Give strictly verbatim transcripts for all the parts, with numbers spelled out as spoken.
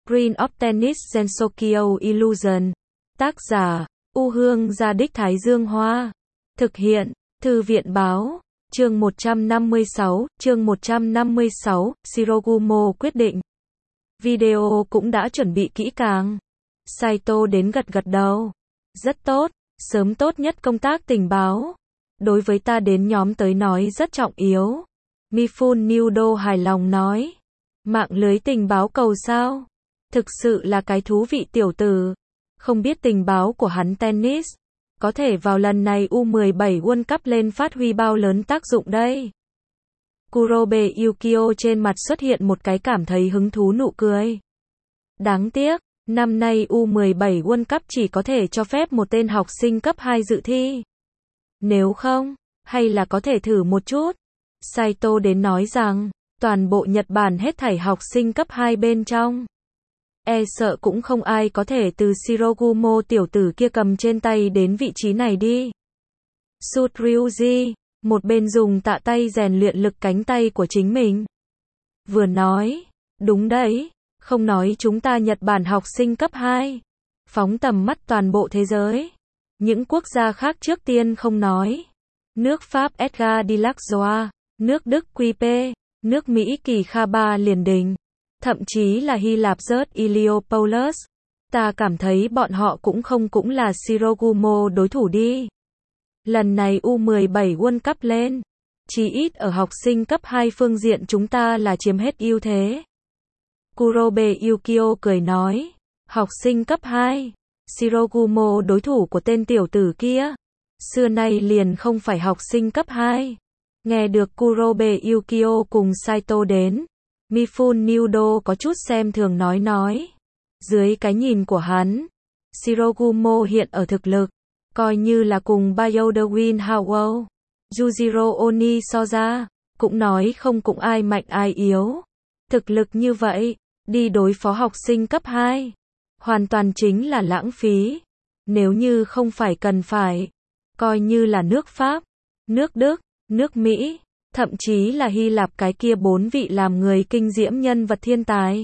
Green of Tennis Gensokyo Illusion. Tác giả, U Hương Gia Đích Thái Dương Hoa. Thực hiện, Thư viện Báo. Chương một trăm năm mươi sáu, chương một trăm năm mươi sáu, Shirogumo quyết định. Video cũng đã chuẩn bị kỹ càng. Saito đến gật gật đầu. Rất tốt, sớm tốt nhất công tác tình báo. Đối với ta đến nhóm tới nói rất trọng yếu. Mifune Nudo hài lòng nói. Mạng lưới tình báo cầu sao? Thực sự là cái thú vị tiểu tử. Không biết tình báo của hắn tennis. Có thể vào lần này U mười bảy World Cup lên phát huy bao lớn tác dụng đây. Kurobe Yukio trên mặt xuất hiện một cái cảm thấy hứng thú nụ cười. Đáng tiếc, năm nay U mười bảy World Cup chỉ có thể cho phép một tên học sinh cấp hai dự thi. Nếu không, hay là có thể thử một chút. Saito đến nói rằng, toàn bộ Nhật Bản hết thảy học sinh cấp hai bên trong. E sợ cũng không ai có thể từ Shirogumo tiểu tử kia cầm trên tay đến vị trí này đi. Sut Ryuji, một bên dùng tạ tay rèn luyện lực cánh tay của chính mình. Vừa nói, đúng đấy, không nói chúng ta Nhật Bản học sinh cấp hai. Phóng tầm mắt toàn bộ thế giới. Những quốc gia khác trước tiên không nói. Nước Pháp Edgar Delacroix, nước Đức quy pê, nước Mỹ Kỳ Kha Ba liền đình. Thậm chí là Hy Lạp rớt Iliopoulos. Ta cảm thấy bọn họ cũng không cũng là Shirogumo đối thủ đi. Lần này U mười bảy World Cup lên. Chỉ ít ở học sinh cấp hai phương diện chúng ta là chiếm hết ưu thế. Kurobe Yukio cười nói. Học sinh cấp hai. Shirogumo đối thủ của tên tiểu tử kia. Xưa nay liền không phải học sinh cấp hai. Nghe được Kurobe Yukio cùng Saito đến. Mifune Nudo có chút xem thường nói nói. Dưới cái nhìn của hắn, Shirogumo hiện ở thực lực, coi như là cùng Bayodawin Howell, Yujiro Oni so ra, cũng nói không cũng ai mạnh ai yếu. Thực lực như vậy, đi đối phó học sinh cấp hai, hoàn toàn chính là lãng phí. Nếu như không phải cần phải, coi như là nước Pháp, nước Đức, nước Mỹ, thậm chí là Hy Lạp cái kia bốn vị làm người kinh diễm nhân vật thiên tài.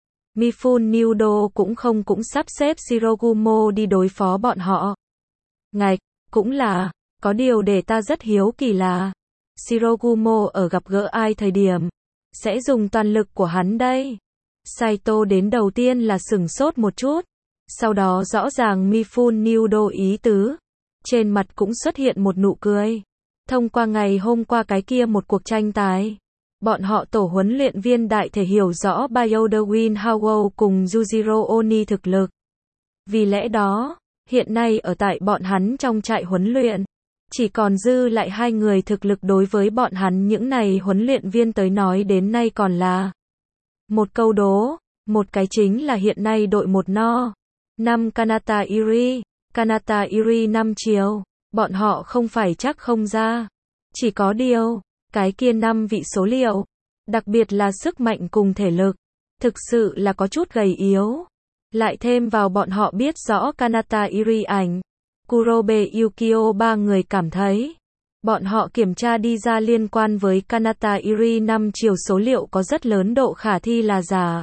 Mifune Nudo cũng không cũng sắp xếp Shirogumo đi đối phó bọn họ. Ngạch, cũng là, có điều để ta rất hiếu kỳ là, Shirogumo ở gặp gỡ ai thời điểm, sẽ dùng toàn lực của hắn đây. Saito đến đầu tiên là sửng sốt một chút, sau đó rõ ràng Mifune Nudo ý tứ, trên mặt cũng xuất hiện một nụ cười. Thông qua ngày hôm qua cái kia một cuộc tranh tài, bọn họ tổ huấn luyện viên đại thể hiểu rõ Bayodawin Howell cùng Yujiro Oni thực lực. Vì lẽ đó, hiện nay ở tại bọn hắn trong trại huấn luyện, chỉ còn dư lại hai người thực lực đối với bọn hắn những này huấn luyện viên tới nói đến nay còn là một câu đố, một cái chính là hiện nay đội một no, năm Kanata Iri, Kanata Iri năm chiều. Bọn họ không phải chắc không ra. Chỉ có điều, cái kia năm vị số liệu, đặc biệt là sức mạnh cùng thể lực, thực sự là có chút gầy yếu. Lại thêm vào bọn họ biết rõ Kanata Iri ảnh, Kurobe Yukio ba người cảm thấy, bọn họ kiểm tra đi ra liên quan với Kanata Iri năm chiều số liệu có rất lớn độ khả thi là giả.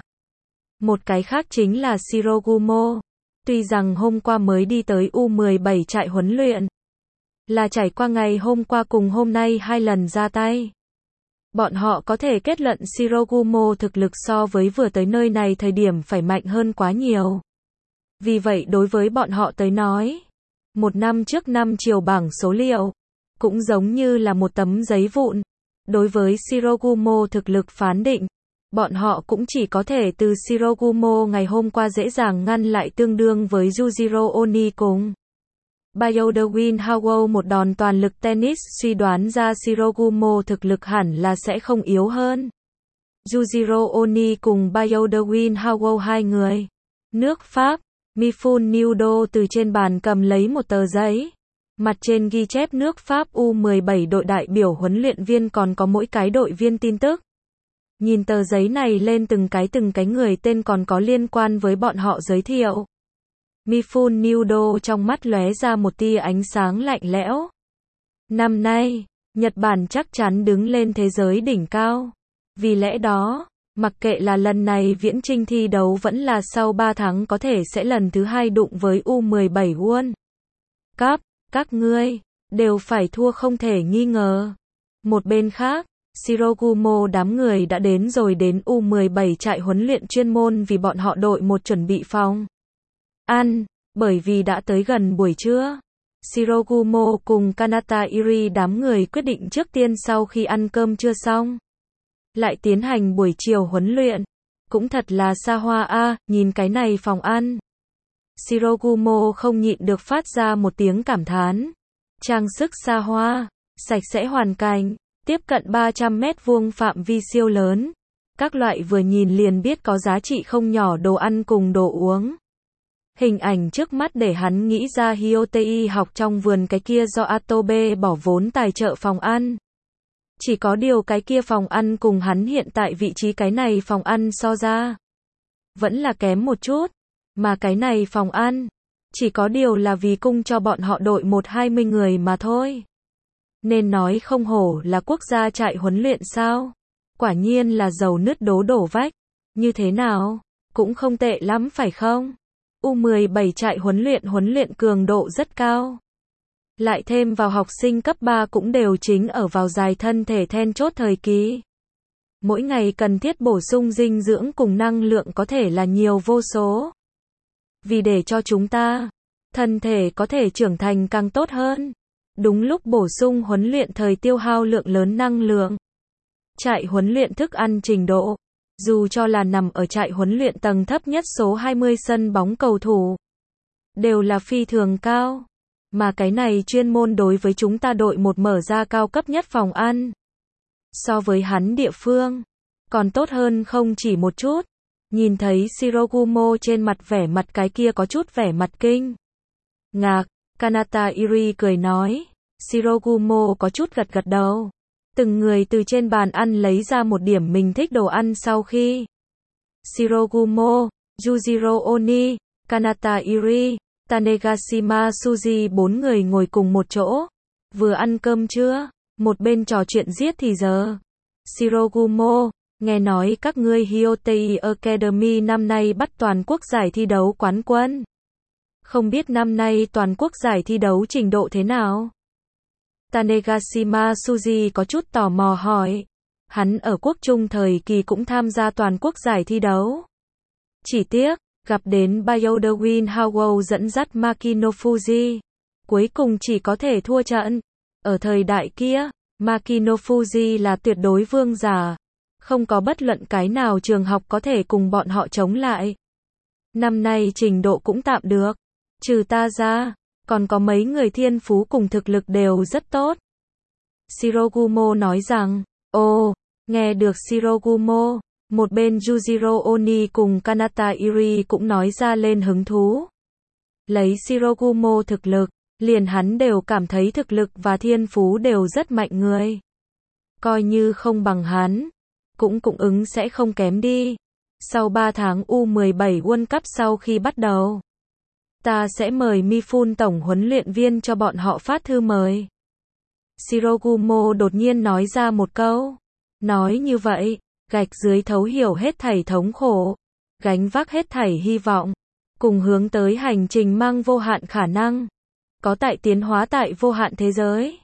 Một cái khác chính là Shirogumo. Tuy rằng hôm qua mới đi tới U mười bảy trại huấn luyện, là trải qua ngày hôm qua cùng hôm nay hai lần ra tay. Bọn họ có thể kết luận Shirogumo thực lực so với vừa tới nơi này thời điểm phải mạnh hơn quá nhiều. Vì vậy đối với bọn họ tới nói, một năm trước năm chiều bảng số liệu, cũng giống như là một tấm giấy vụn. Đối với Shirogumo thực lực phán định, bọn họ cũng chỉ có thể từ Shirogumo ngày hôm qua dễ dàng ngăn lại tương đương với Yujiro Oni cùng Bayodawin Howell một đòn toàn lực tennis suy đoán ra Shirogumo thực lực hẳn là sẽ không yếu hơn. Yujiro Oni cùng Bayodawin Howell hai người. Nước Pháp, Mifune Nudo từ trên bàn cầm lấy một tờ giấy. Mặt trên ghi chép nước Pháp U mười bảy đội đại biểu huấn luyện viên còn có mỗi cái đội viên tin tức. Nhìn tờ giấy này lên từng cái từng cái người tên còn có liên quan với bọn họ giới thiệu. Mifune Nudo trong mắt lóe ra một tia ánh sáng lạnh lẽo. Năm nay, Nhật Bản chắc chắn đứng lên thế giới đỉnh cao. Vì lẽ đó, Mặc kệ là lần này viễn chinh thi đấu vẫn là sau ba tháng có thể sẽ lần thứ hai đụng với U mười bảy World Cup, các ngươi đều phải thua không thể nghi ngờ. Một bên khác, Shirogumo đám người đã đến rồi đến U mười bảy trại huấn luyện chuyên môn vì bọn họ đội một chuẩn bị phòng ăn, bởi vì đã tới gần buổi trưa. Shirogumo cùng Kanata Iri đám người quyết định trước tiên sau khi ăn cơm trưa xong, lại tiến hành buổi chiều huấn luyện. Cũng thật là xa hoa a, nhìn cái này phòng ăn. Shirogumo không nhịn được phát ra một tiếng cảm thán. Trang sức xa hoa, sạch sẽ hoàn cảnh, tiếp cận ba trăm mét vuông phạm vi siêu lớn. Các loại vừa nhìn liền biết có giá trị không nhỏ đồ ăn cùng đồ uống. Hình ảnh trước mắt để hắn nghĩ ra Hyotei học trong vườn cái kia do Atobe bỏ vốn tài trợ phòng ăn. Chỉ có điều cái kia phòng ăn cùng hắn hiện tại vị trí cái này phòng ăn so ra vẫn là kém một chút. Mà cái này phòng ăn chỉ có điều là vì cung cho bọn họ đội một hai mươi người mà thôi. Nên nói không hổ là quốc gia trại huấn luyện sao. Quả nhiên là dầu nứt đố đổ vách. Như thế nào? Cũng không tệ lắm phải không? U mười bảy trại huấn luyện huấn luyện cường độ rất cao. Lại thêm vào học sinh cấp ba cũng đều chính ở vào dài thân thể then chốt thời kỳ. Mỗi ngày cần thiết bổ sung dinh dưỡng cùng năng lượng có thể là nhiều vô số. Vì để cho chúng ta, thân thể có thể trưởng thành càng tốt hơn. Đúng lúc bổ sung huấn luyện thời tiêu hao lượng lớn năng lượng. Trại huấn luyện thức ăn trình độ. Dù cho là nằm ở trại huấn luyện tầng thấp nhất số hai mươi sân bóng cầu thủ. Đều là phi thường cao. Mà cái này chuyên môn đối với chúng ta đội một mở ra cao cấp nhất phòng ăn. So với hắn địa phương, còn tốt hơn không chỉ một chút. Nhìn thấy Shirogumo trên mặt vẻ mặt cái kia có chút vẻ mặt kinh ngạc, Kanata Iri cười nói. Shirogumo có chút gật gật đầu. Từng người từ trên bàn ăn lấy ra một điểm mình thích đồ ăn sau khi Shirogumo, Yujiro Oni, Kanata Iri, Tanegashima Suji bốn người ngồi cùng một chỗ, vừa ăn cơm trưa, một bên trò chuyện giết thì giờ. Shirogumo, nghe nói các ngươi Hyotei Academy năm nay bắt toàn quốc giải thi đấu quán quân. Không biết năm nay toàn quốc giải thi đấu trình độ thế nào? Tanegashima Suji có chút tò mò hỏi. Hắn ở quốc trung thời kỳ cũng tham gia toàn quốc giải thi đấu. Chỉ tiếc, gặp đến Bayodawin Howell dẫn dắt Makino Fuji. Cuối cùng chỉ có thể thua trận. Ở thời đại kia, Makino Fuji là tuyệt đối vương giả. Không có bất luận cái nào trường học có thể cùng bọn họ chống lại. Năm nay trình độ cũng tạm được. Trừ ta ra, còn có mấy người thiên phú cùng thực lực đều rất tốt. Shirogumo nói rằng, ồ, nghe được Shirogumo, một bên Yujiro Oni cùng Kanata Iri cũng nói ra lên hứng thú. Lấy Shirogumo thực lực, liền hắn đều cảm thấy thực lực và thiên phú đều rất mạnh người. Coi như không bằng hắn, cũng cũng ứng sẽ không kém đi. Sau ba tháng U mười bảy World Cup sau khi bắt đầu, ta sẽ mời Mifune tổng huấn luyện viên cho bọn họ phát thư mời. Shirogumo đột nhiên nói ra một câu. Nói như vậy, gạch dưới thấu hiểu hết thảy thống khổ, gánh vác hết thảy hy vọng, cùng hướng tới hành trình mang vô hạn khả năng, có tại tiến hóa tại vô hạn thế giới.